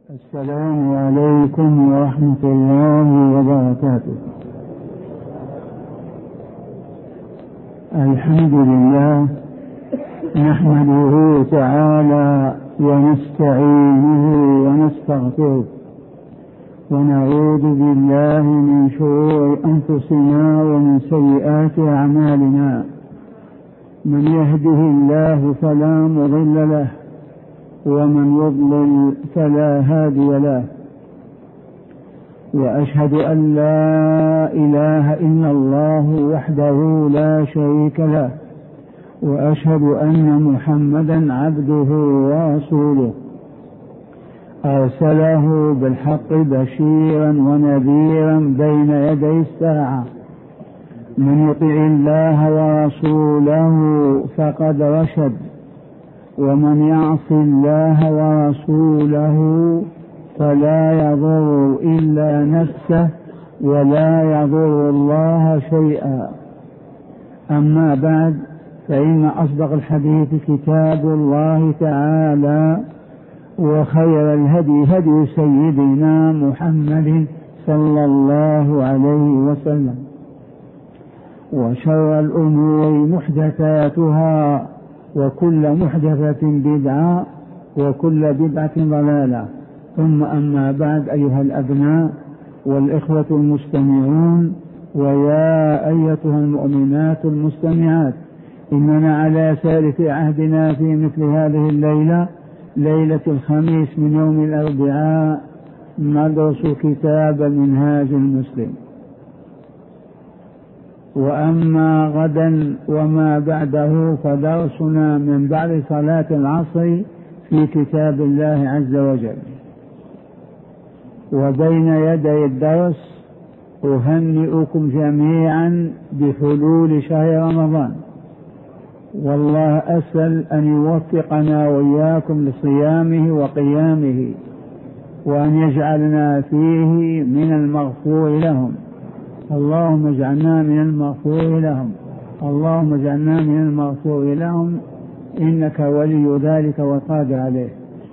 السلام عليكم ورحمة الله وبركاته. الحمد لله نحمده تعالى ونستعينه ونستغفره ونعوذ بالله من شرور أنفسنا ومن سيئات أعمالنا. من يهده الله فلا مضل له ومن يضلل فلا هادي له، وأشهد أن لا إله إلا الله وحده لا شريك له، وأشهد أن محمدا عبده ورسوله أرسله بالحق بشيرا ونذيرا بين يدي الساعة. من يطع الله ورسوله فقد رشد، ومن يعص الله ورسوله فلا يضر إلا نفسه ولا يضر الله شيئا. أما بعد، فإن أصدق الحديث كتاب الله تعالى، وخير الهدي هدي سيدنا محمد صلى الله عليه وسلم، وشر الأمور محدثاتها، وكل محدثة بدعة، وكل بدعة ضلالة. ثم أما بعد، أيها الأبناء والإخوة المستمعون، ويا أيتها المؤمنات المستمعات، إننا على سالف عهدنا في مثل هذه الليلة، ليلة الخميس من يوم الأربعاء، ندرس كتاب منهاج المسلم. وأما غدا وما بعده فدرسنا من بعد صلاة العصر في كتاب الله عز وجل. وبين يدي الدرس أهنئكم جميعا بحلول شهر رمضان، والله أسأل أن يوفقنا وإياكم لصيامه وقيامه، وأن يجعلنا فيه من المغفور لهم. اللهم اجعلنا من المغفور لهم، اللهم اجعلنا من المغفور لهم، إنك ولي ذلك والقادر عليه.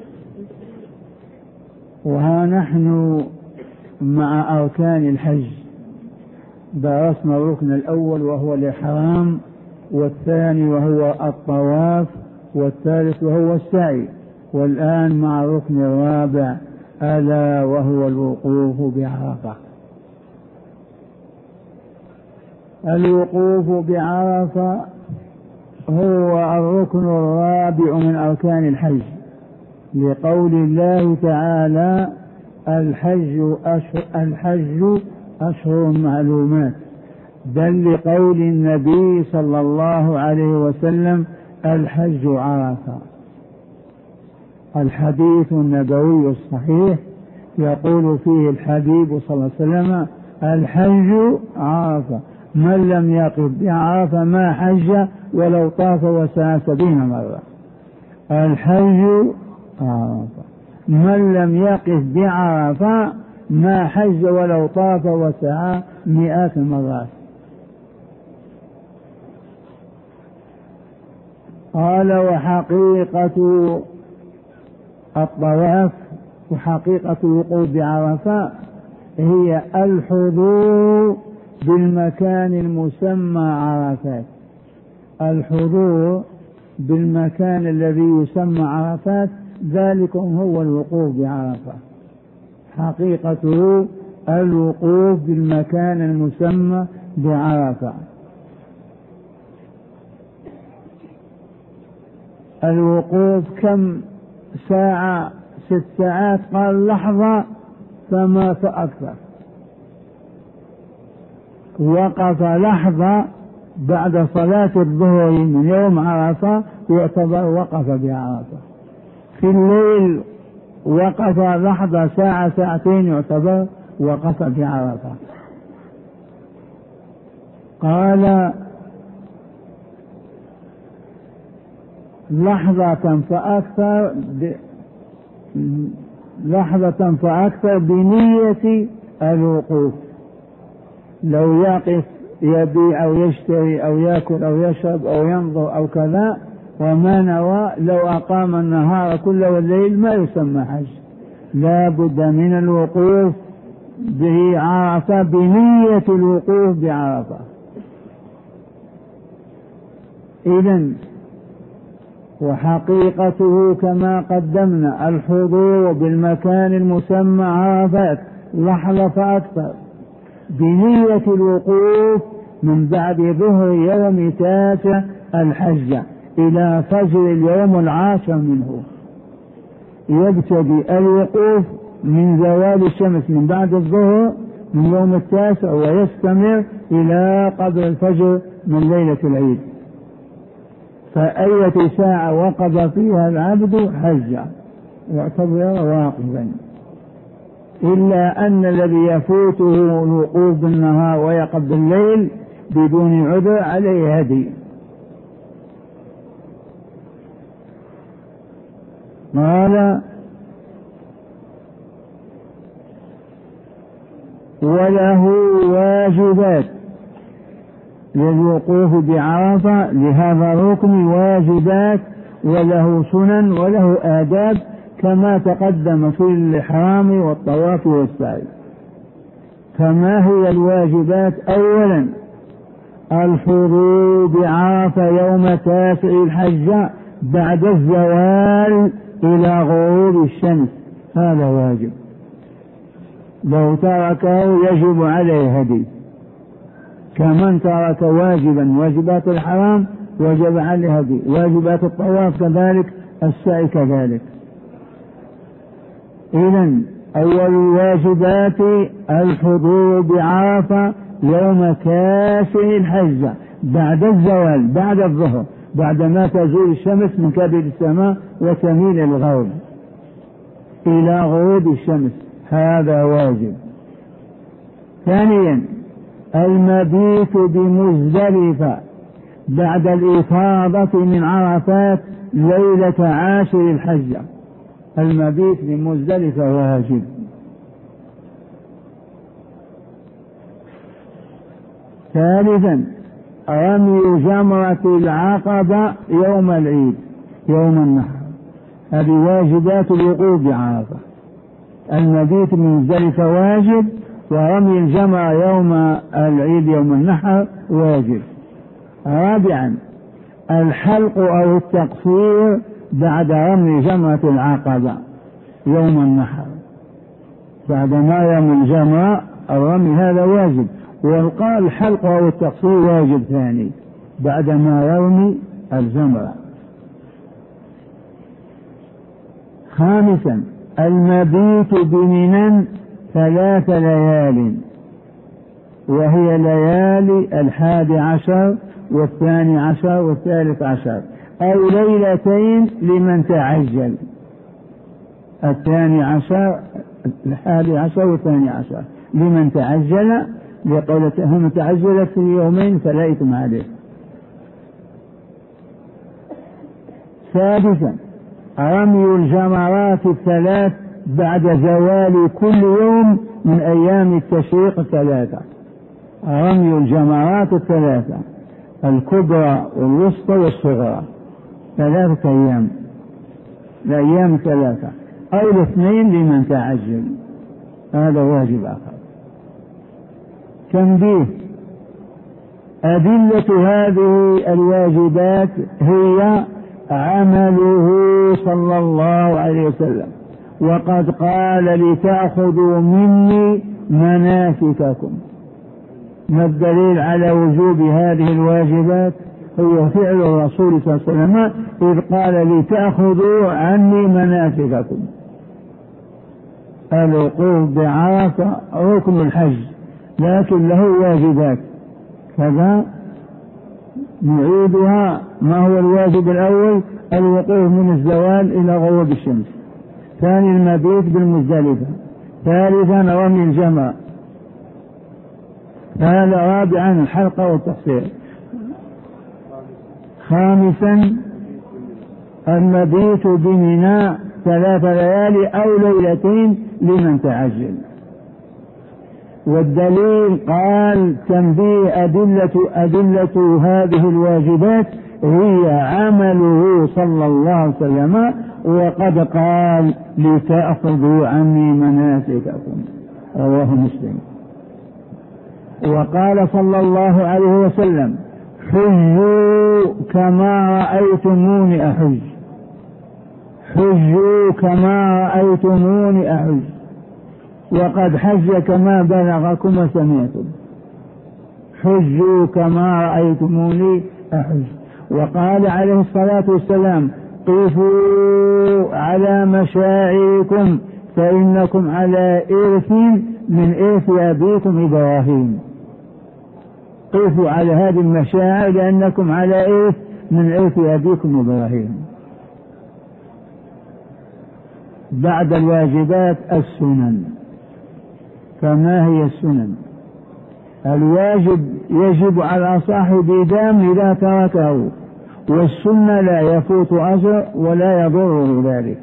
وها نحن مع أركان الحج. درسنا الركن الأول وهو الإحرام، والثاني وهو الطواف، والثالث وهو السعي، والآن مع الركن الرابع ألا وهو الوقوف بعرفة. الوقوف بعرفة هو الركن الرابع من أركان الحج، لقول الله تعالى: الحج أشهر معلومات، بل لقول النبي صلى الله عليه وسلم: الحج عرفة. الحديث النبوي الصحيح يقول فيه الحبيب صلى الله عليه وسلم: الحج عرفة، من لم يقف بعرفة ما حج ولو طاف وسعى 70 مرة. الحج عرفة، من لم يقف بعرفة ما حج ولو طاف وسعى 100 مرات. قال: وحقيقة الطواف وحقيقة الوقوف بعرفة هي الحضور بالمكان المسمى عرفات. الحضور بالمكان الذي يسمى عرفات، ذلك هو الوقوف بعرفة. حقيقته الوقوف بالمكان المسمى بعرفة. الوقوف كم ساعة؟ 6 ساعات، قال لحظة فما فأكثر. وقف لحظة بعد صلاة الظهر من يوم عرفة يعتبر وقف بعرفة. في الليل وقف لحظة، ساعة ساعتين، يعتبر وقف بعرفة. قال: لحظة فأكثر بنية الوقوف. لو يقف يبيع أو يشتري أو يأكل أو يشرب أو ينظر أو كذا وما نوى، لو أقام النهار كله والليل ما يسمى حج. لا بد من الوقوف بعرفة بنية الوقوف بعرفة. إذن وحقيقته كما قدمنا الحضور بالمكان المسمى عرفات لحظة فأكثر بنية الوقوف من بعد ظهر يوم 9 الحجة إلى فجر اليوم 10 منه. يبتدي الوقوف من زوال الشمس من بعد الظهر من يوم 9 ويستمر إلى قبل الفجر من ليلة العيد. فأية ساعة وقف فيها العبد حج يعتبر واقفا، إلا أن الذي يفوته الوقوف بالنهار ويقف بالليل بدون عذر عليه هدي. قال وله واجبات للوقوف بعرفة، لهذا الركن واجبات وله سنن وله آداب كما تقدم في الإحرام والطواف والسعي. فما هي الواجبات؟ أولا الحضور بعرفة يوم 9 الحجة بعد الزوال إلى غروب الشمس، هذا واجب، لو تركه يجب عليه هدي، كمن ترك واجبا واجبات الحرام وجب عليه هدي، واجبات الطواف كذلك، السعي كذلك. إذن أول الواجبات الحضور بعرفة يوم 9 الحجة بعد الزوال، بعد الظهر، بعدما تزول الشمس من كبد السماء وتميل الغرب إلى غروب الشمس، هذا واجب. ثانيا المبيت بمزدلفة بعد الإفاضة من عرفات ليلة 10 الحجة، المبيت بمزدلفة واجب. ثالثا رمي جمرة العقبة يوم العيد يوم النحر، هذه واجبات الوقوف بعرفة. المبيت بمزدلفة واجب، ورمي الجمرة يوم العيد يوم النحر واجب. رابعا الحلق أو التقصير بعد رمي جمرة العقبة يوم النحر، بعد ما يرمي الجمرة الرمي هذا واجب، والقال الحلق أو التقصير واجب ثاني بعد ما يرمي الجمرة. خامسا المبيت بمنى 3 ليال، وهي ليالي 11 و12 و13، أو ليلتين لمن تعجل، 12 11 و12 لمن تعجل، لقولة هم تعجلت في يومين فلا إثم عليه. سادسا رمي الجمرات 3 بعد زوال كل يوم من أيام التشريق 3، رمي الجمرات 3 الكبرى والوسطى والصغرى 3 أيام، الأيام 3 أو 2 لمن تعجل، هذا واجب آخر. تنبيه: أدلة هذه الواجبات هي عمله صلى الله عليه وسلم، وقد قال لتأخذوا مني مناسككم. ما الدليل على وجوب هذه الواجبات؟ هو فعل الرسول صلى الله عليه وسلم إذ قال لتأخذوا عني مناسككم. الوقوف بعرفة ركن الحج لكن له واجبات، كذا نعيدها. ما هو الواجب الأول؟ الوقوف من الزوال إلى غروب الشمس. ثاني المبيت بالمزدلفة. ثالثا رمي الجمرة. رابعا الحلقة والتقصير. خامسا المبيت بمنى 3 ليالي أو ليلتين لمن تعجل. والدليل قال تنبيه أدلة هذه الواجبات هي عمله صلى الله عليه وسلم، وقد قال لتأخذوا عني مناسككم، رواه مسلم. وقال صلى الله عليه وسلم حجوا كما رأيتموني أحج، حجوا كما رأيتموني أحج، وقد حج كما بلغكم وسمعتم، حجوا كما رأيتموني أحج. وقال عليه الصلاة والسلام قفوا على مشاعركم فإنكم على إرث من إرث أبيكم إبراهيم، قفوا على هذه المشاعر لأنكم على إرث من إرث أبيكم إبراهيم. بعد الواجبات السنن. فما هي السنن؟ الواجب يجب على صاحب دام إذا تركه، والسنة لا يفوت أجر ولا يضره ذلك.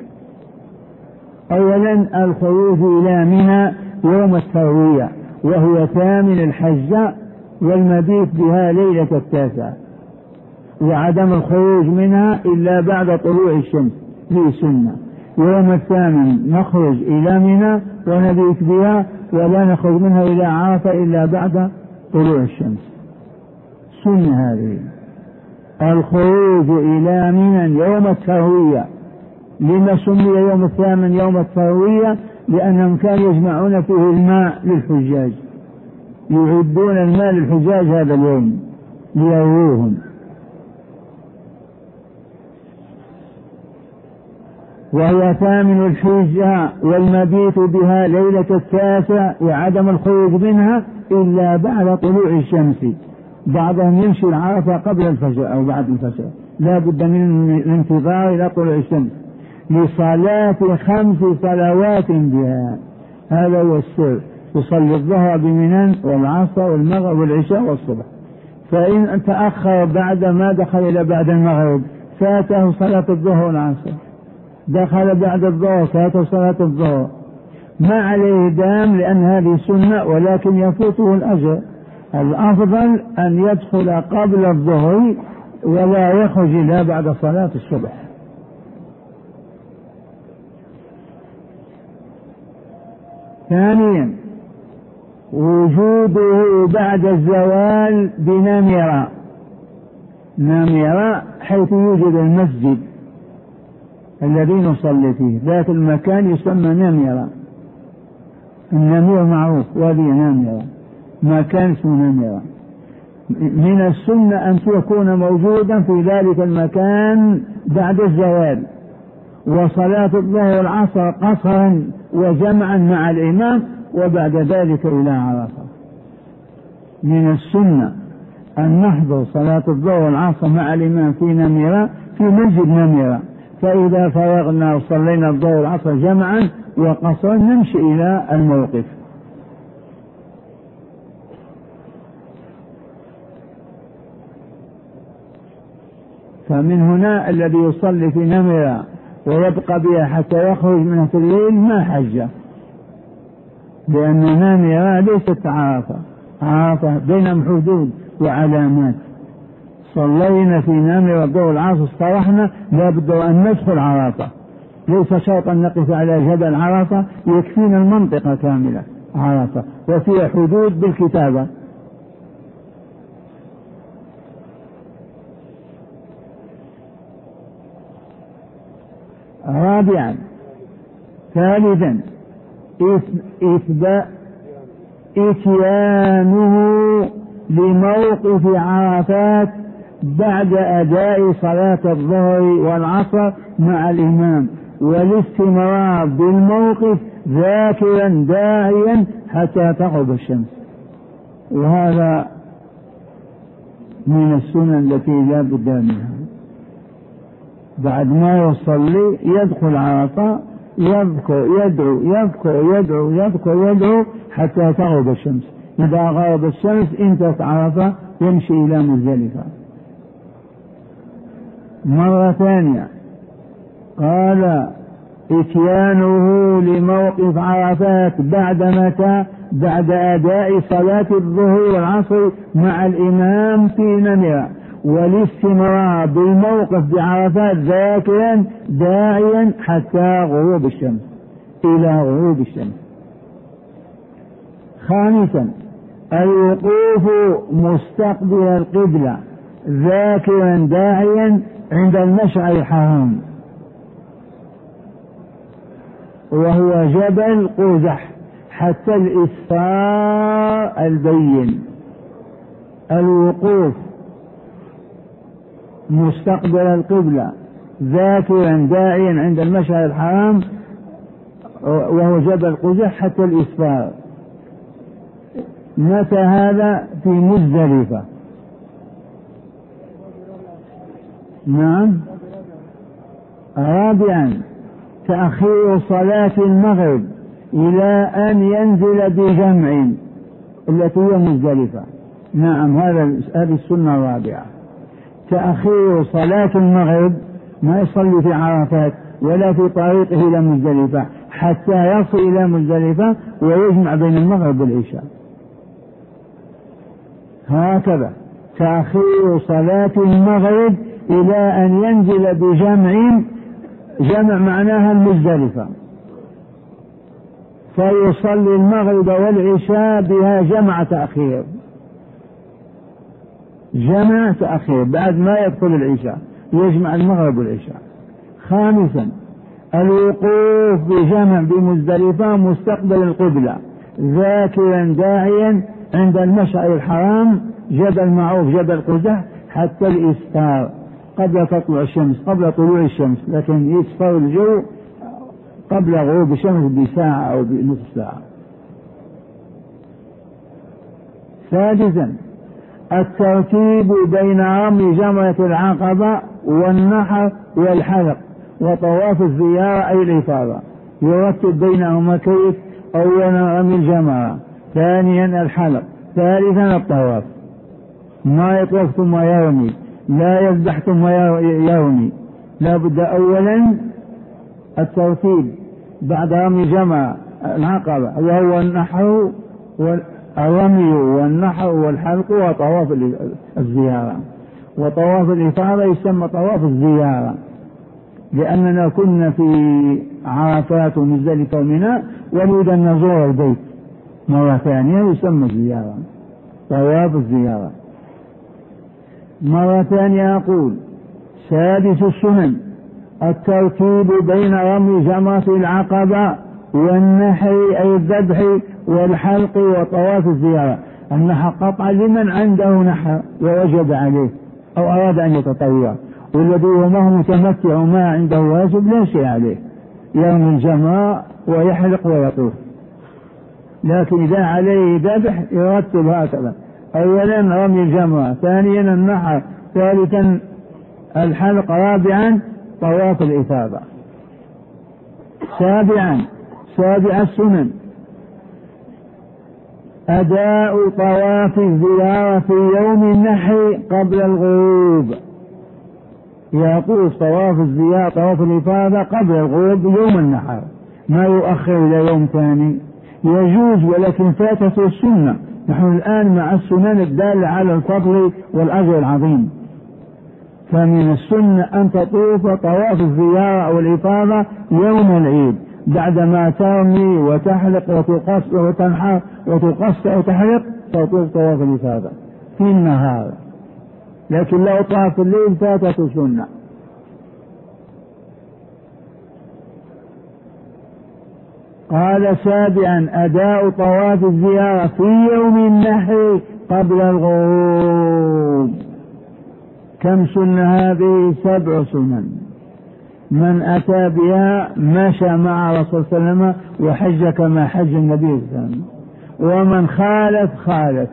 أولا الخروج إلى منى يوم التروية وهو ثامن الحج، والمبيت بها ليلة التاسع، وعدم الخروج منها إلا بعد طلوع الشمس في سنة. يوم الثامن نخرج إلى منى ونبيت بها، ولا نخرج منها إلى عرفة إلا بعد طلوع الشمس، سنة هذه. الخروج إلى منى يوم التروية. لما سمي يوم الثامن يوم التروية؟ لأنهم كانوا يجمعون فيه الماء للحجاج، يعدون الماء للحجاج هذا اليوم ليروهم. وهي ثامن الحجة، والمبيت بها ليلة التاسع، وعدم الخروج منها إلا بعد طلوع الشمس. بعضهم يمشي العرفة قبل الفجر أو بعد الفجر، لا بد من الانتظار إلى طلوع الشمس لصلاة 5 صلوات بها. هذا هو السر. تصلي الظهر بمنى والعصر والمغرب والعشاء والصبح. فإن تأخر بعد ما دخل إلى بعد المغرب فاته صلاة الظهر والعصر، دخل بعد الظهر فاته صلاة الظهر، ما عليه دام لأن هذه سنة، ولكن يفوته الأجر. الأفضل أن يدخل قبل الظهر ولا يخرج إلا بعد صلاة الصبح. ثانيا وجوده بعد الزوال بنمرة. نمرة حيث يوجد المسجد الذي نصلي فيه، ذات المكان يسمى نمرة. النمير معروف، وادي نمرة مكان اسمه نمرة. من السنة أن تكون موجودا في ذلك المكان بعد الزوال، وصلاة الظهر والعصر قصرا وجمعا مع الإمام، وبعد ذلك إلى عرفة. من السنة أن نحضر صلاة الظهر والعصر مع الإمام في نمرة في مسجد نمرة، فإذا فرغنا وصلينا الظهر والعصر جمعا وقصرا نمشي إلى الموقف. فمن هنا الذي يصلي في نمرة ويبقى بها حتى يخرج منها في الليل ما حج، لأن نمرة ليست عرفة، عرفة بينهم حدود وعلامات. صلينا في نمرة الظهر والعصر استرحنا، لابد أن ندخل عرفة، ليس شرطا نقف على جبل عرفة، يكفينا المنطقة كاملة عرفة وفيها حدود بالكتابة. رابعا ثالثا إتيانه لموقف عرفات بعد أداء صلاة الظهر والعصر مع الإمام، والاستمرار بالموقف ذاكرا داعيا حتى تغرب الشمس. وهذا من السنن التي لا بد منها. بعد ما يصلي يدخل عرفة يذكر يدعو حتى تغرب الشمس. إذا غرب الشمس انتهت عرفة يمشي إلى مزدلفة. مرة ثانية قال إتيانه لموقف عرفات بعد متى؟ بعد أداء صلاة الظهر والعصر مع الإمام في نمرة، والاستمرار بالموقف بعرفات ذاكرا داعيا حتى غروب الشمس، إلى غروب الشمس. خامسا الوقوف مستقبل القبلة ذاكرا داعيا عند المشعر الحرام وهو جبل قزح حتى الإسفار البين. الوقوف مستقبل القبلة ذاكرا داعيا عند المشعر الحرام وهو جبل قزح حتى الإسفار. متى هذا؟ في مزدلفة. نعم. رابعا تأخير صلاة المغرب إلى أن ينزل بجمع التي هي مزدلفة. نعم، هذه السنة الرابعة، تأخير صلاة المغرب، ما يصلي في عرفات ولا في طريقه إلى مزدلفة حتى يصل إلى مزدلفة ويجمع بين المغرب والعشاء. هكذا تأخير صلاة المغرب إلى أن ينزل بجمع، جمع معناها المزدلفة، فيصلي المغرب والعشاء بها جمع تأخير، جمع تأخير بعد ما يدخل العشاء يجمع المغرب والعشاء. خامسا الوقوف بجمع بمزدلفة مستقبل القبلة ذاكرا داعيا عند المشعر الحرام جبل معروف جبل قزح حتى الإسفار قبل تطلع الشمس، قبل طلوع الشمس، لكن يصفر الجو قبل غروب الشمس بساعة أو بنصف ساعة. سادسا الترتيب بين رمي جمرة العقبة والنحر والحلق وطواف الزيارة أي الإفاضة، يرتب بينهما كيف؟ أولا رمي الجمرة، ثانيا الحلق، ثالثا الطواف. ما يطوف ثم يرمي، لا يذبح ثم يرمي، لا بد أولا الترتيب بعد رمي جمرة العقبة وهو النحر والرمي والنحر والحلق وطواف الزيارة. وطواف الإفاضة يسمى طواف الزيارة لأننا كنا في عرفات ومزدلفة ومنى ونريد أن نزور البيت مرة ثانية يسمى زيارة، طواف الزيارة. مرة ثانية أقول سادس السنن الترتيب بين رمي جمرة العقبة والنحر أي الذبح والحلق وطواف الزيارة. النحر قطع لمن عنده نحر ووجب عليه أو أراد أن يتطوع، والذي هو متمتع وما عنده واجب لا شيء عليه، يرمي الجمرة ويحلق ويطوف. لكن إذا عليه ذبح يرتب هكذا: أولا رمي الجمرة، ثانيا النحر، ثالثا الحلق، رابعا طواف الإفاضة. سابع السنن أداء طواف الزيارة في يوم النحر قبل الغروب. يطوف طواف الزيارة طواف الإفاضة قبل الغروب يوم النحر، ما يؤخر إلى يوم ثاني. يجوز ولكن فاتته السنة. نحن الآن مع السنن الدالة على الفضل والأجر العظيم، فمن السنة أن تطوف طواف الزيارة أو الإفاضة يوم العيد بعدما ترمي وتحلق وتقص وتنحر وتقص وتحلق، تطوف طواف الإفاضة في النهار، لكن لو طاف الليل فاتته سنة. قال سابعا أداء طواف الزيارة في يوم النحر قبل الغروب. كم سنة هذه؟ 7 سنن. من أتى بها مشى مع رسول صلى الله عليه وسلم وحج كما حج النبي صلى الله عليه وسلم، ومن خالف.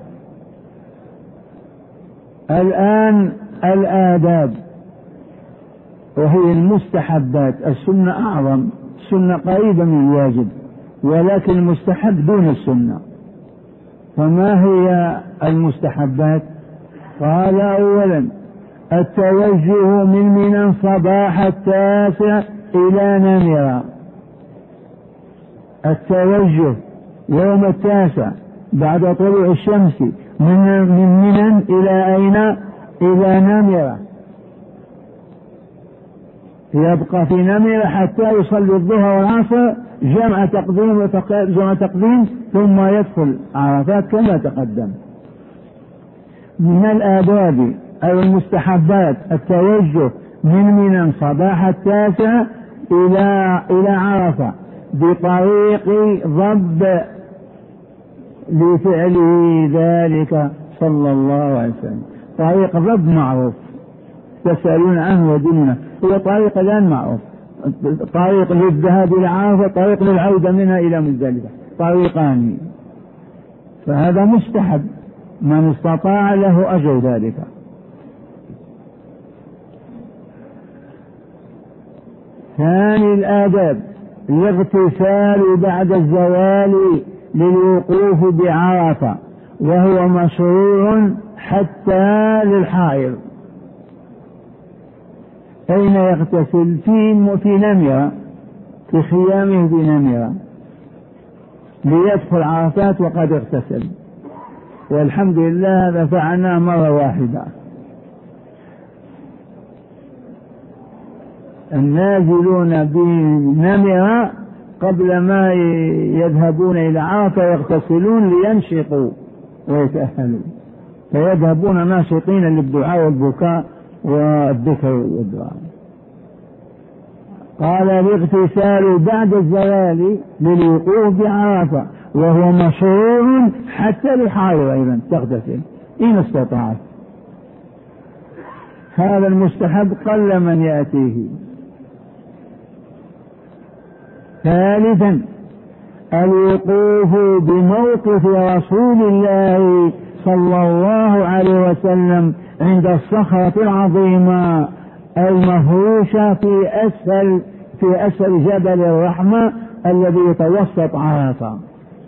الآن الآداب وهي المستحبات. السنة أعظم، السنة قريبة من الواجب، ولكن المستحب دون السنة. فما هي المستحبات؟ قال أولا التوجه من منى صباح 9 إلى نمرة. التوجه يوم 9 بعد طلوع الشمس من منى إلى أين؟ إلى نمرة، يبقى في نمرة حتى يصلي الظهر والعصر جمع تقديم ثم يدخل عرفات كما تقدم. من الآداب أو المستحبات التوجه من منى صباح 9 إلى عرفة بطريق ضب لفعله ذلك صلى الله عليه وسلم. طريق ضب معروف، تسألون عنه وديننا، هو طريق الآن معروف، طريق للذهاب إلى عرفة، طريق للعودة منها إلى مزدلفة، طريقان، فهذا مستحب من استطاع له أجر ذلك. ثاني الآداب الاغتسال بعد الزوال للوقوف بعرفة، وهو مشروع حتى للحائض. أين يغتسل؟ في نمرة، في خيامه في نمرة، ليدخل عرفات وقد اغتسل، والحمد لله هذا فعلناه مرة واحدة. النازلون بنمرة قبل ما يذهبون إلى عرفة يغتسلون لينشطوا ويتأهلوا، فيذهبون ناشطين للدعاء والبكاء والذكر والدعاء. قال الاغتسال بعد الزوال للوقوف بعرفة، وهو مشروع حتى للحائض أيضا تغتسل إن استطاعت. هذا المستحب قل من يأتيه. ثالثا الوقوف بموقف رسول الله صلى الله عليه وسلم عند الصخرة العظيمة المفروشة في أسفل جبل الرحمة الذي يتوسط عرفة.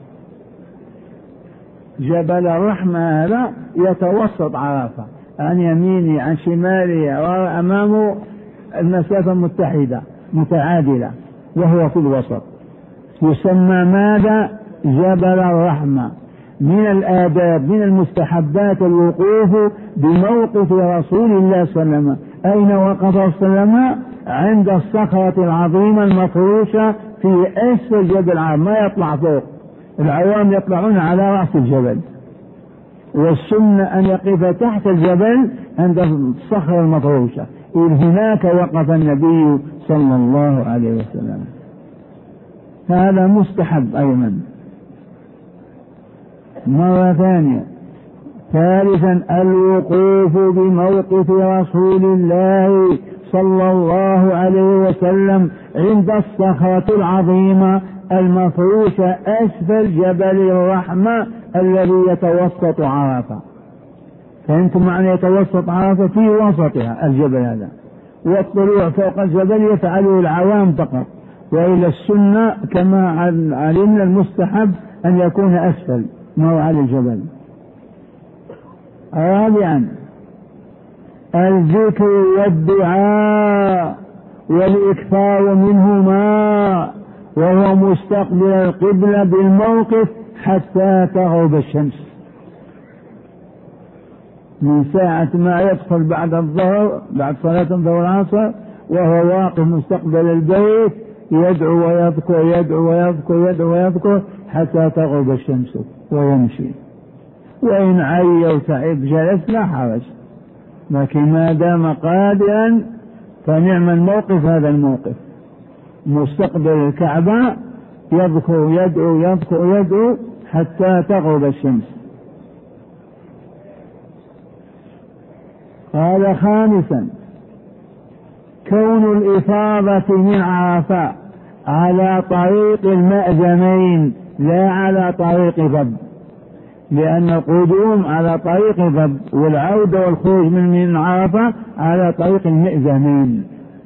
جبل الرحمة هذا يتوسط عرفة، عن يمينه عن شماله وأمامه المسافة متحدة متعادلة، وهو في الوسط، يسمى ماذا؟ جبل الرحمة. من الآداب من المستحبات الوقوف بموقف رسول الله صلى الله عليه وسلم. أين وقف صلى الله عليه وسلم؟ عند الصخرة العظيمة المفروشة في أسفل جبل العام، ما يطلع فوق، العوام يطلعون على رأس الجبل، والسنة أن يقف تحت الجبل عند الصخرة المفروشة. إذ هناك وقف النبي صلى الله عليه وسلم. هذا مستحب أيضا. مرة ثانية. ثالثا الوقوف بموقف رسول الله صلى الله عليه وسلم عند الصخرة العظيمة المفروشة أسفل جبل الرحمة الذي يتوسط عرفة. فأنتم معنى يتوسط عرفة في وسطها الجبل هذا، والطلوع فوق الجبل يفعله العوام فقط، وإلى السنة كما علمنا المستحب أن يكون أسفل موعى الجبل. رابعا الذكر والدعاء والإكثار منهما، وهو مستقبل القبلة بالموقف حتى تغرب الشمس. من ساعة ما يدخل بعد الظهر، بعد صلاة الظهر والعصر، وهو واقف مستقبل البيت يدعو ويذكر يدعو ويذكر يدعو ويذكر حتى تغرب الشمس ويمشي. وإن عي وتعب جلس لا حرج، لكن ما دام قادرا فنعم الموقف هذا الموقف، مستقبل الكعبة يذكر يدعو يذكر يدعو حتى تغرب الشمس. قال خامسا كون الإفاضة من عرفة على طريق المأزمين لا على طريق ضب، لأن القدوم على طريق ضب والعودة والخروج من عرفة على طريق المأزمين.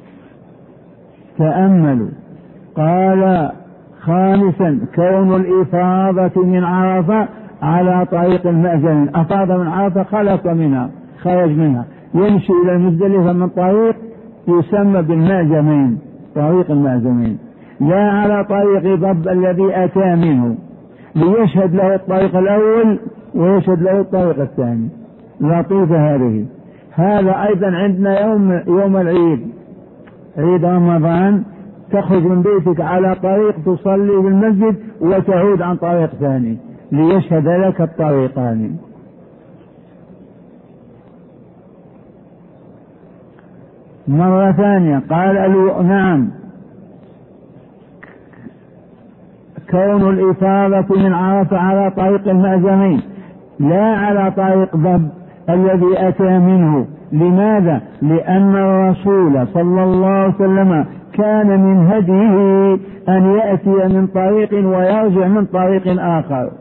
تأملوا. قال خامسا كون الإفاضة من عرفة على طريق المأزمين، أفاض من عرفة خلص منها خرج منها، يمشي إلى المزدلفة من طريق يسمى بالمأزمين، طريق المأزمين، لا على طريق ضب الذي أتى منه، ليشهد له الطريق الأول ويشهد له الطريق الثاني. لطيفة هذه. هذا أيضا عندنا يوم العيد، عيد رمضان، تخرج من بيتك على طريق تصلي بالمسجد وتعود عن طريق ثاني ليشهد لك الطريقان. مرة ثانية قال نعم، كون الإفاضة من عرفة على طريق المأزمين لا على طريق ضب الذي أتى منه. لماذا؟ لأن الرسول صلى الله عليه وسلم كان من هديه أن يأتي من طريق ويرجع من طريق آخر.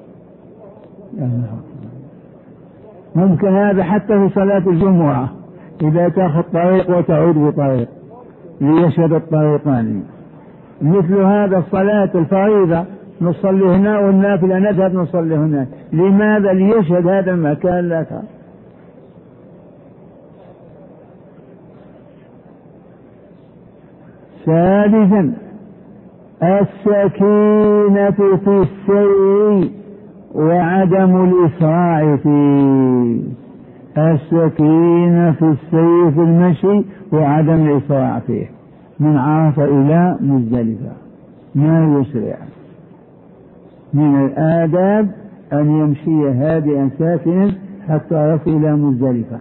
ممكن هذا حتى في صلاة الجمعة، إذا تأخذ طريق وتعود بطريق ليشهد الطريقان. مثل هذا الصلاة الفريضة نصلي هنا والنافلة نذهب نصلي هناك. لماذا؟ ليشهد هذا المكان لك. ثالثا السكينة في السير وعدم الإسراع فيه. السكينة في السير في المشي وعدم الإسراع فيه، من عرفة إلى مزدلفة ما يسرع. من الآداب أن يمشي هادئا ساكنا حتى يصل إلى مزدلفة.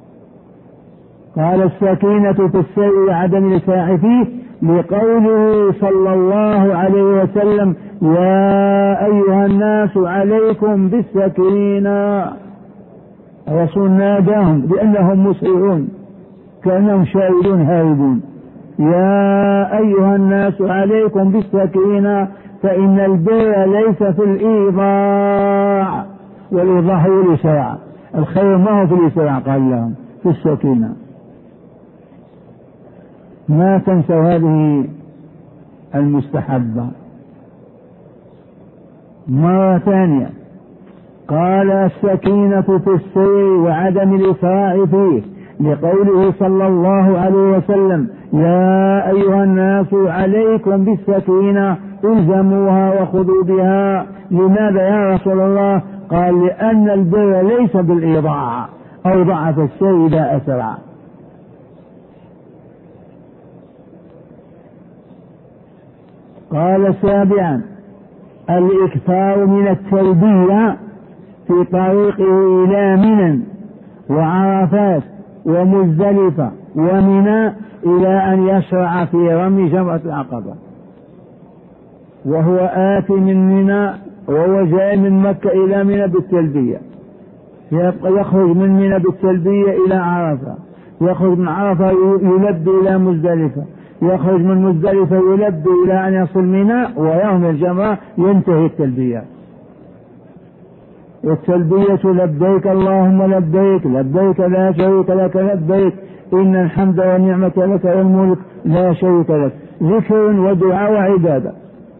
قال السكينة في السير وعدم الإسراع فيه لقوله صلى الله عليه وسلم: يا أيها الناس عليكم بالسكينة. الرسول ناداهم لأنهم مسرعون كأنهم شاردون هاربون. يا أيها الناس عليكم بالسكينة فإن البر ليس في الإيضاع، والإيضاع هو الإسراع، الخير ما هو في الإسراع، قال لهم في السكينة. ما تنسوا هذه المستحبة. مرة ثانية قال السكينة في السير وعدم الإسراع فيه لقوله صلى الله عليه وسلم: يا أيها الناس عليكم بالسكينة الزموها وخذوا بها. لماذا يا رسول الله؟ قال: لأن البر ليس بالإيضاع أو ضعف السير إذا أسرع. قال سابعا الإكثار من التلبية في طريقه إلى منى وعرفات ومزدلفة ومنى إلى أن يشرع في رمي جمرة العقبة، وهو آتي من منى وهو جاي من مكة إلى منى بالتلبية، يخرج من منى بالتلبية إلى عرفة، يخرج من عرفة يلبي إلى مزدلفة، يخرج من مزدلفة يلبي إلى أن يصل منى ويرمي الجمرة، ينتهي التلبية. والتلبية لبيك اللهم لبيك لبيك لا شريك لك لبيك إن الحمد والنعمة لك والملك لا شريك لك، ذكر ودعاء وعبادة.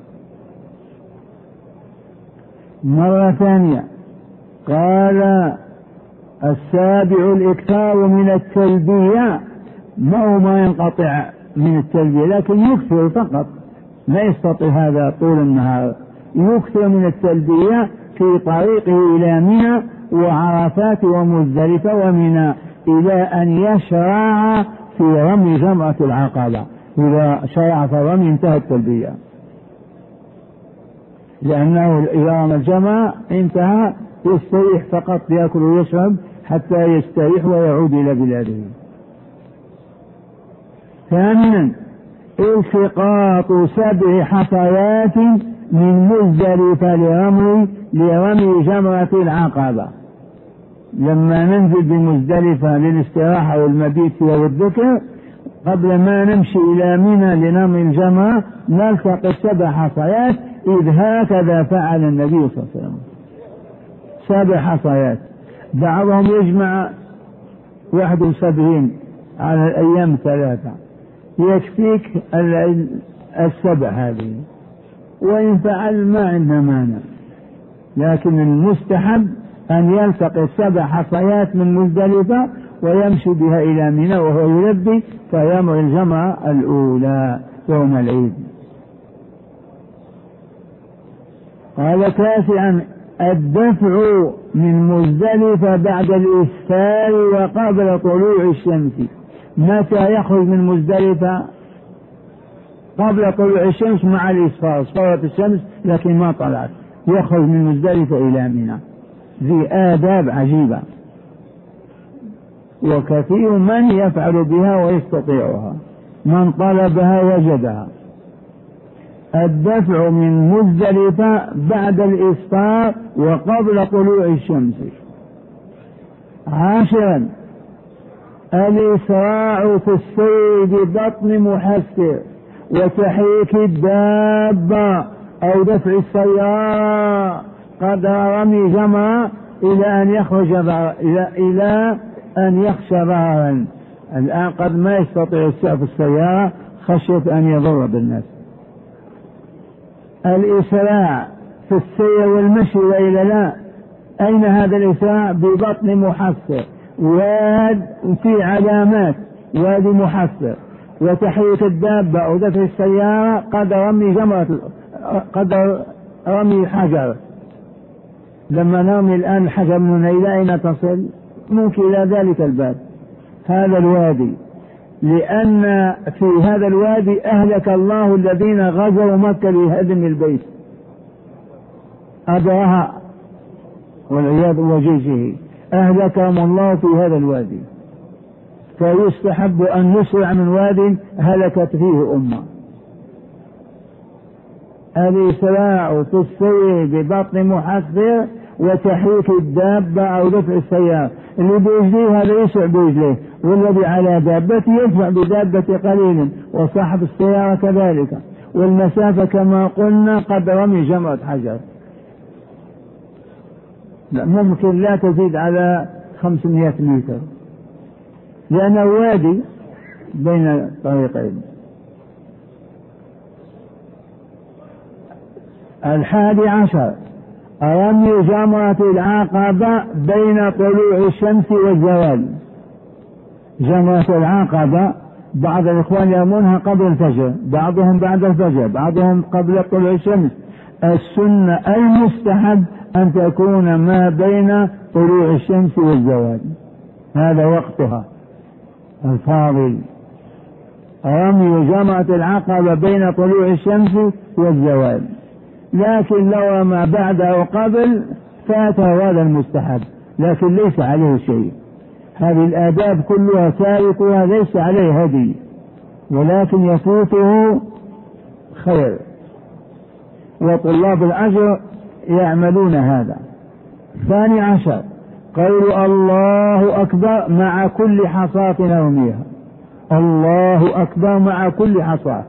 مرة ثانية قال السابع الإكثار من التلبية، ما ينقطع من التلبية لكن يكثر فقط، لا يستطيع هذا طول النهار، يكثر من التلبية في طريقه إلى منى وعرفات ومزدلفة ومنى إلى أن يشرع في رمي جمرة العقبة. إذا شرع في الرمي انتهى التلبية، لأنه إذا رمى الجمرة انتهى، يستريح فقط، يأكل ويشرب حتى يستريح ويعود إلى بلاده. ثامنا التقاط 7 حصيات من مزدلفة لرمي جمرة العقبة. لما ننزل بمزدلفة للاستراحة والمبيت والذكر، قبل ما نمشي إلى منى لنرمي الجمرة نلتقط 7 حصيات، إذ هكذا فعل النبي صلى الله عليه وسلم. 7 حصيات، بعضهم يجمع 71 على الأيام 3، يكفيك 7 هذه، وإن فعل ما عندنا مانع، لكن المستحب أن يلتقي 7 حصيات من مزدلفة ويمشي بها إلى منى وهو يلبي، فيرمي الجمرة الأولى يوم العيد. قال تاسعا الدفع من مزدلفة بعد الإسفار وقبل طلوع الشمس. متى يخرج من مزدلفة؟ قبل طلوع الشمس مع الإسفار، صارت الشمس لكن ما طلعت، يخرج من مزدلفة إلى منى. ذي آداب عجيبة، وكثير من يفعل بها ويستطيعها، من طلبها وجدها. الدفع من مزدلفة بعد الإسفار وقبل طلوع الشمس. 10 الإسراع في السير ببطن محسر وتحريك الدابة أو دفع السيارة قدر رمي جمرة إلى أن يخشى ضررا. الآن قد ما يستطيع السير في السيارة خشية أن يضر بالناس. الإسراع في السير والمشي وإلى لا. أين هذا الإسراع؟ ببطن محسر، واد في علامات وادي محسر، وتحريك الدابة أو دفع السيارة قدر رمي حجر. لما نرمي الآن الحجر من هنا إلى أين تصل؟ ممكن إلى ذلك الباب، هذا الوادي، لأن في هذا الوادي أهلك الله الذين غزوا مكة لهدم البيت، أبرهة والعياذ وجيشه أهلكهم الله في هذا الوادي، فيستحب أن نسرع من واد هلكت فيه أمة. الإسراع في السير ببطن محسر وتحريك الدابة أو دفع السيارة. اللي برجليه هذا يسرع برجليه، والذي على دابته يدفع بدابته قليلا، وصاحب السيارة كذلك. والمسافة كما قلنا قد رمي جمرة حجر، ممكن لا تزيد على 500 متر، لأنه وادي بين طريقين. 11 رمي جمرة العقبة بين طلوع الشمس والزوال. جمرة العقبة بعض الإخوان يرمونها قبل الفجر، بعضهم بعد الفجر، بعضهم قبل طلوع الشمس. السنة المستحب أن تكون ما بين طلوع الشمس والزوال، هذا وقتها الفاضل. رمي جمرة العقبة بين طلوع الشمس والزوال، لكن لو رمى بعد أو قبل فاته هذا المستحب، لكن ليس عليه شيء. هذه الآداب كلها تاركها ليس عليه هدي، ولكن يفوته خير، وطلاب الأجر يعملون هذا. 12 قول الله أكبر مع كل حصاة نرميها. الله أكبر مع كل حصاة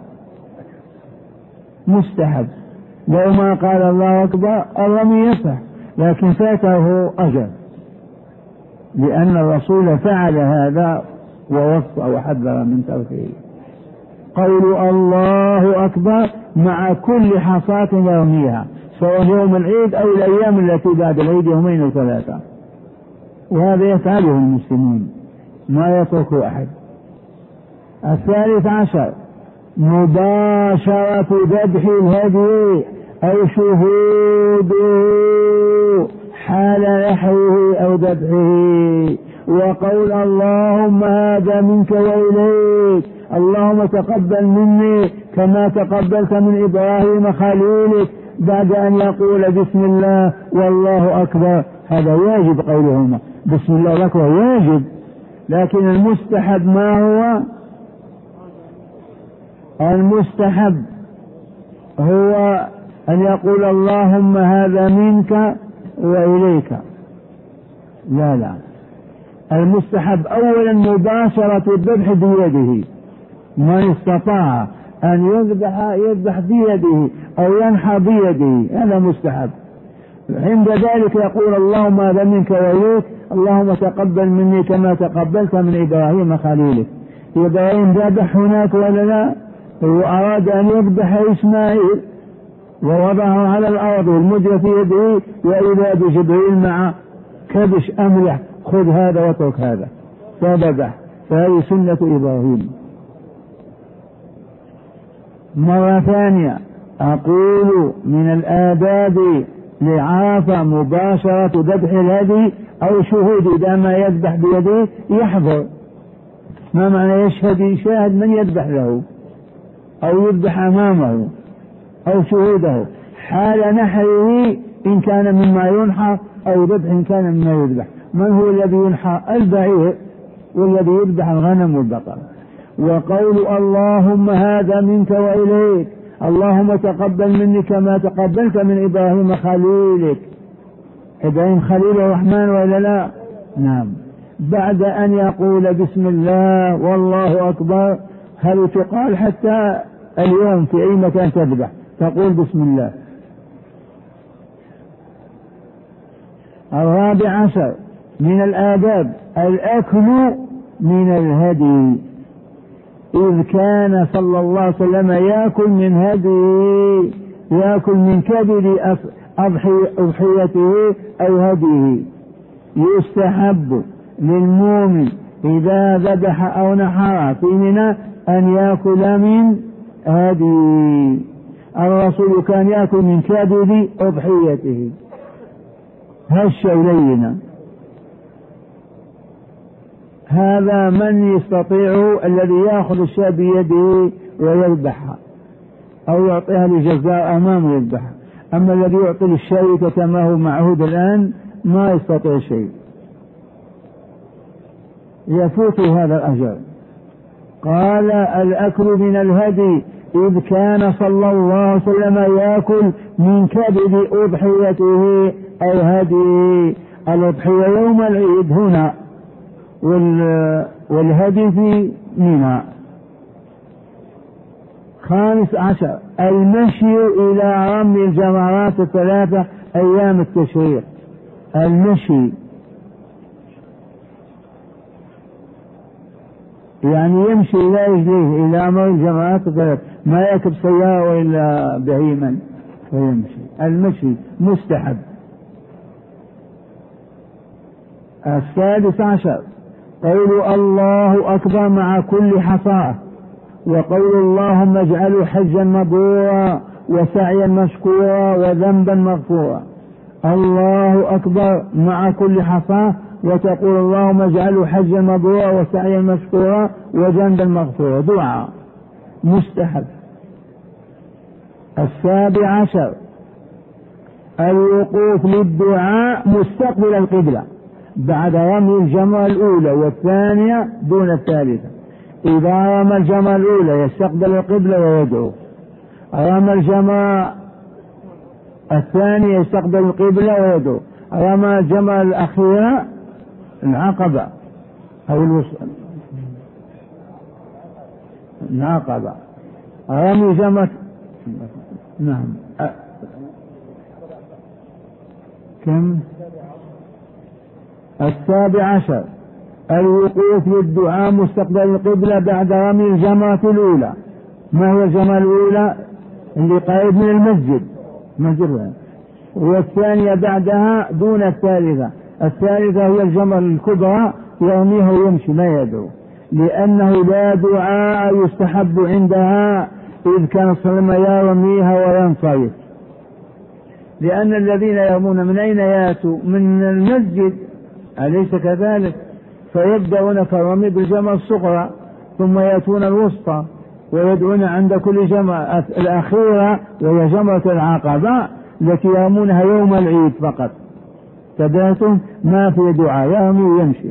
مستحب، لو ما قال الله أكبر الرمي يصح، لكن فاته أجر، لأن الرسول فعل هذا ووصى وحذر من تركه. قول الله أكبر مع كل حصاة يرميها، سواء يوم العيد أو الأيام التي بعد العيد، 2 أو 3، وهذا يفعله المسلمون ما يتركه أحد. 13 مباشرة ذبح الهدي أو شهوده حال نحره أو ذبحه، وقول اللهم هذا منك وإليك، اللهم تقبل مني كما تقبلت من إبراهيم خليلك، بعد أن يقول بسم الله والله أكبر. هذا واجب قولهما، بسم الله أكبر واجب، لكن المستحب ما هو؟ المستحب هو أن يقول اللهم هذا منك وإليك. لا، المستحب أولا مباشرة الذبح بيده، من استطاع أن يذبح بيده أو ينحر بيده هذا مستحب. عند ذلك يقول اللهم هذا منك وإليك، اللهم تقبل مني كما تقبلت من إبراهيم خليلك. إبراهيم ذبح هناك ولا لا؟ هو أراد أن يذبح إسماعيل ووضعه على الأرض والمدية في يده، وإذا بجبريل مع كبش أملح، خذ هذا واترك هذا، فذبح. فهذه سنة إبراهيم. مرة ثانية أقول من الآداب لعرفة مباشرة ذبح الهدي أو شهود، إذا ما يذبح بيده يحضر. ما معنى يشهد؟ يشاهد من يذبح له أو يذبح أمامه أو شهوده حال نحره إن كان مما ينحر، أو ذبح إن كان مما يذبح. من هو الذي ينحر؟ البعير، والذي يذبح الغنم والبقر. وقول اللهم هذا منك وإليك، اللهم تقبل مني كما تقبلت من إبراهيم خليلك. إبراهيم خليل الرحمن ولا لا؟ نعم. بعد أن يقول بسم الله والله أكبر، هل تقال حتى اليوم في أي مكان تذبح تقول بسم الله. 14 من الآداب الأكل من الهدي، إذ كان صلى الله عليه وسلم يأكل من هديه، يأكل من كبد أضحيته أو هديه. يستحب للمؤمن إذا ذبح أو نحر في منى أن يأكل من هديه. الرسول كان يأكل من كبد أضحيته هشة لينة. هذا من يستطيع الذي يأخذ الشاة بيده ويذبحها أو يعطيها لجزار أمامه يذبحها. أما الذي يعطي الشركة كما هو معهود الآن ما يستطيع شيء، يفوت هذا الأجر. قال الأكل من الهدي، إذ كان صلى الله عليه وسلم يأكل من كبد أضحيته أو هديه. الأضحية يوم العيد هنا، والهدي في منى. 15 المشي إلى رمي الجمرات 3 أيام التشريق. المشي يعني يمشي إلى رجليه إلى رمي الجمرات 3، ما يركب سيارة وإلا بهيما ويمشي. المشي مستحب. 16 قول الله أكبر مع كل حصاة، وقول اللهم اجعله حجا مبرورا وسعيا مشكورا وذنبا مغفورا. الله أكبر مع كل حصاة، وتقول اللهم اجعله حجا مبرورا وسعيا مشكورا وذنبا مغفورا. دعاء مستحب. 17 الوقوف للدعاء مستقبل القبلة بعد رمي الجمرة الأولى والثانية دون الثالثة. إذا رمى الجمرة الأولى يستقبل القبلة ويدعو، رمى الجمرة الثانية يستقبل القبلة ويدعو، رمى الجمرة الأخيرة العقبة أو الوسطى العقبة رمي جمرة. نعم. كم؟ 17 الوقوف للدعاء مستقبل القبلة بعد رمي الجمرة الأولى. ما هو الجمرة الأولى؟ اللي قريب من المسجد مسجد، والثانية بعدها دون الثالثة. الثالثة هي الجمرة الكبرى يرميها ويمشي ما يدعو، لأنه لا دعاء يستحب عندها، إذ كان صلى الله عليه وسلم يرميها وينصرف. لأن الذين يرمون من أين يأتوا؟ من المسجد، أليس كذلك؟ فيبدأون كالرمي بالجمرة الصغرى ثم يأتون الوسطى ويدعون عند كل جمرة الأخيرة وهي جمرة العقبة التي يرمونها يوم العيد فقط. تبعتم ما في دعاء، يرمي ويمشي.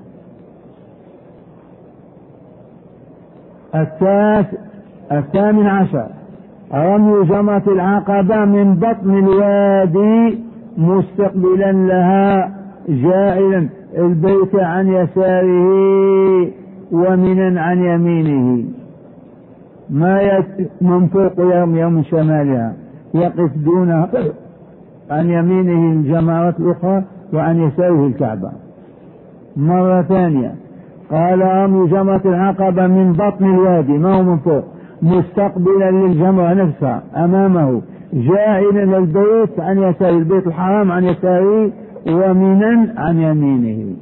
18 رمي جمرة العقبة من بطن الوادي مستقبلا لها جاعلا البيت عن يساره ومنا عن يمينه. ما من فوق يرمي من شمالها، يقف دون عن يمينه الجمرات الأخرى وعن يساره الكعبة. مرة ثانية قال رمي جمرة العقبة من بطن الوادي، ما هو من فوق، مستقبلا للجمرة نفسها أمامه، جاعلا البيت عن يساره، البيت الحرام عن يساره ومنا عن يمينه.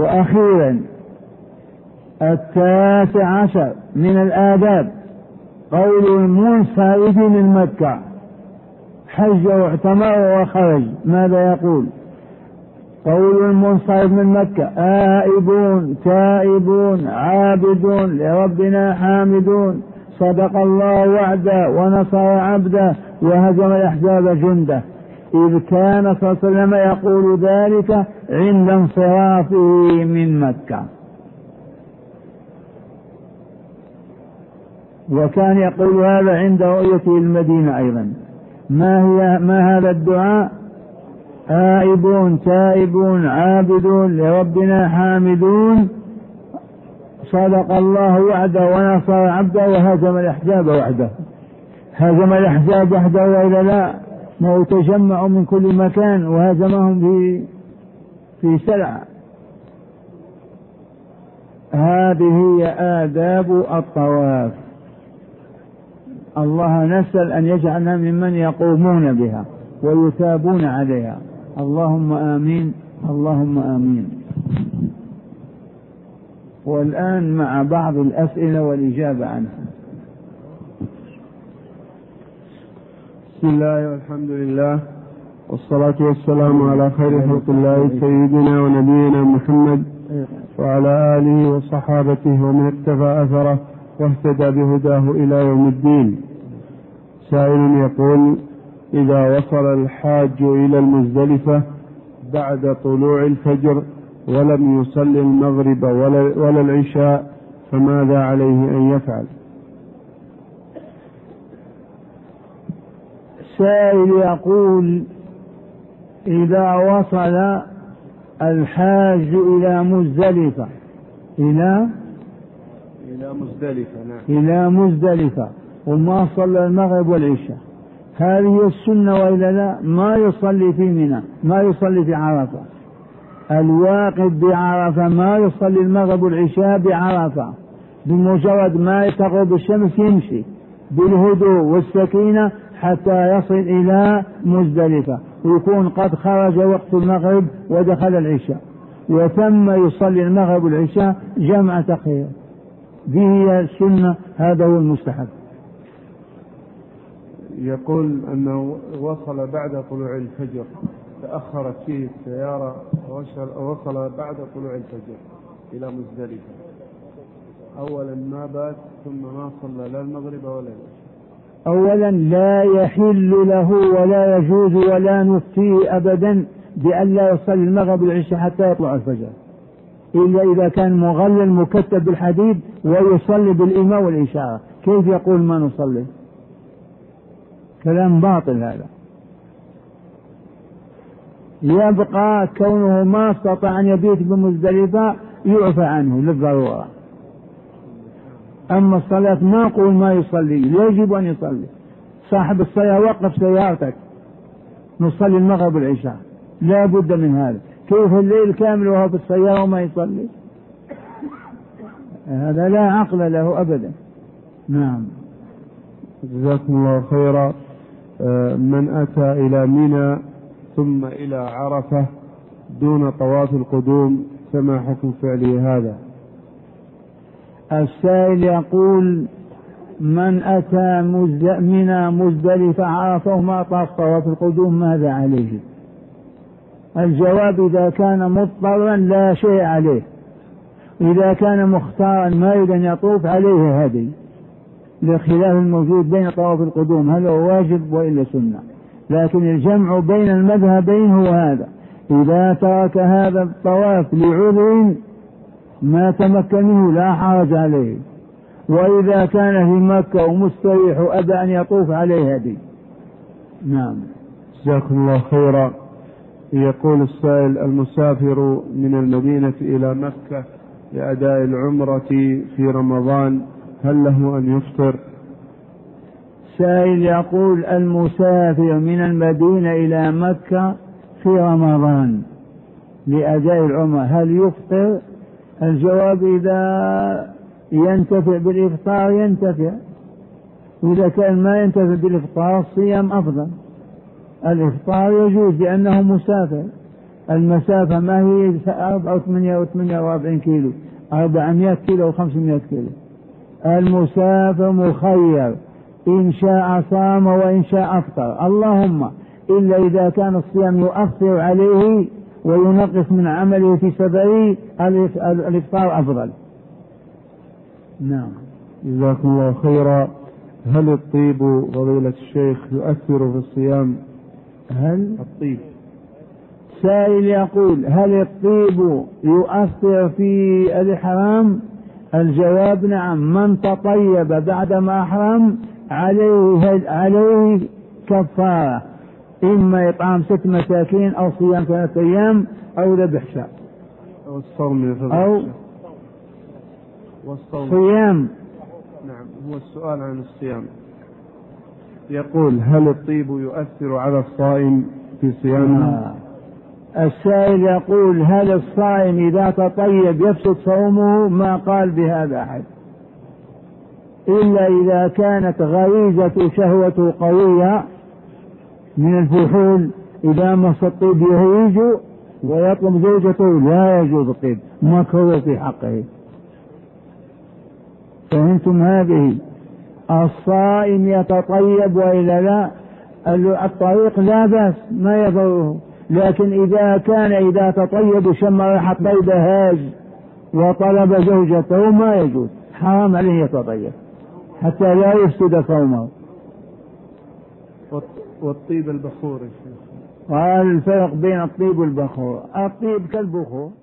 وأخيرا 19 من الآداب قول المنصرف من مكة حج واعتمر وخرج ماذا يقول؟ قول المنصرف من مكة آئبون تائبون عابدون لربنا حامدون صدق الله وعده ونصر عبده وهزم الأحزاب جنده، إذ كان صلى الله عليه وسلم يقول ذلك عند انصرافه من مكة، وكان يقول هذا عند رؤيته المدينة أيضا. ما هذا الدعاء؟ آئبون تائبون عابدون لربنا حامدون صدق الله وعده ونصر عبده وهزم الأحزاب وحده. هزم الأحزاب وحده وإلا لا؟ ما هو تجمع من كل مكان وهزمهم في سلع. هذه هي آداب الطواف. الله نسأل أن يجعلنا ممن يقومون بها ويثابون عليها. اللهم آمين اللهم آمين. والآن مع بعض الأسئلة والإجابة عنها. بسم الله والحمد لله والصلاة والسلام على خير خلق الله سيدنا ونبينا محمد وعلى آله وصحابته ومن اقتفى أثره واهتدى بهداه إلى يوم الدين. سائل يقول: إذا وصل الحاج إلى المزدلفة بعد طلوع الفجر ولم يصلي المغرب ولا العشاء فماذا عليه أن يفعل؟ سائل يقول: إذا وصل الحاج إلى مزدلفة إلى مزدلفة وما صلى المغرب والعشاء، هذه السنة وإلا لا؟ ما يصلي في منى، ما يصلي في عرفة. الواقف بعرفة ما يصلي المغرب والعشاء بعرفة، بمجرد ما تغرب الشمس يمشي بالهدوء والسكينة حتى يصل إلى مزدلفة ويكون قد خرج وقت المغرب ودخل العشاء، وثم يصلي المغرب والعشاء جمع تخير. به السنة، هذا هو المستحب. يقول أنه وصل بعد طلوع الفجر، تأخرت فيه السيارة وصل بعد طلوع الفجر إلى مزدلفة، أولا ما بات ثم ما صلى لا المغرب ولا العشاء. أولا لا يحل له ولا يجوز ولا نفتيه أبدا بأن لا يصلي المغرب والعشاء حتى يطلع الفجر، إلا إذا كان مغلل مكتب بالحديد ويصلي بالإماء والإشارة. كيف يقول ما نصلي؟ كلام باطل هذا. يبقى كونه ما استطاع أن يبيت بمزدلفة يعفى عنه للضرورة. أما الصلاة ما نقول ما يصلي، يجب أن يصلي. صاحب السيارة وقف سيارتك، نصلي المغرب والعشاء، لا بد من هذا. كيف الليل كامل وهو في السيارة وما يصلي؟ هذا لا عقل له أبدا. نعم. جزاكم الله خيرا. من أتى إلى منى ثم إلى عرفة دون طواف القدوم فما حكم فعله هذا؟ السائل يقول: من أتى منى مزدلفة عرفة وما طاف طواف القدوم ماذا عليه؟ الجواب: إذا كان مضطرا لا شيء عليه، إذا كان مختارا ما يريد أن يطوف عليه هدي، للخلاف الموجود بين طواف القدوم هل هو واجب وإلا سنة. لكن الجمع بين المذهبين هو هذا: إذا ترك هذا الطواف لعذر ما تمكن منه لا حرج عليه، وإذا كان في مكة ومستريح أبى أن يطوف عليه هدي. نعم. جزاكم الله خيرا. يقول السائل: المسافر من المدينة إلى مكة لأداء العمرة في رمضان هل له أن يفطر؟ سائل يقول: المسافر من المدينة إلى مكة في رمضان لأداء العمرة هل يفطر؟ الجواب: إذا ينتفع بالإفطار ينتفع، وإذا كان ما ينتفع بالإفطار الصيام أفضل. الإفطار يجوز لأنه مسافر، المسافة ما هي 48 كيلو، 400 كيلو و500 كيلو، المسافر مخير إن شاء صام وإن شاء أفطر، اللهم إلا إذا كان الصيام يؤثر عليه وينقص من عمله في سفره الإفطار أفضل. نعم. جزاكم الله خيرا. هل الطيب فضيلة الشيخ يؤثر في الصيام؟ هل الطيب، سائل يقول هل الطيب يؤثر في الإحرام؟ الجواب نعم، من تطيب بعدما أحرم عليه كفارة، إما إطعام 6 مساكين أو صيام 3 أيام أو ذبح شاة أو الصوم أو صيام. نعم، هو السؤال عن الصيام. يقول هل الطيب يؤثر على الصائم في صيامه؟ السائل يقول هل الصائم إذا تطيب يفسد صومه؟ ما قال بهذا أحد، إلا إذا كانت غريزة شهوته قوية من الفحول، إذا مس الطيب يهيج ويطلب زوجته لا يجوز الطيب، مكروه في حقه. فهمتم هذه؟ الصائم يتطيب وإلا لا، الطريق لا بأس ما يضره، لكن إذا تطيب شم ريحة طيب هاج وطلب زوجته ما يجوز، حرام عليه يتطيب حتى لا يفسد صومه. والطيب البخور، قال الفرق بين الطيب والبخور، الطيب كالبخور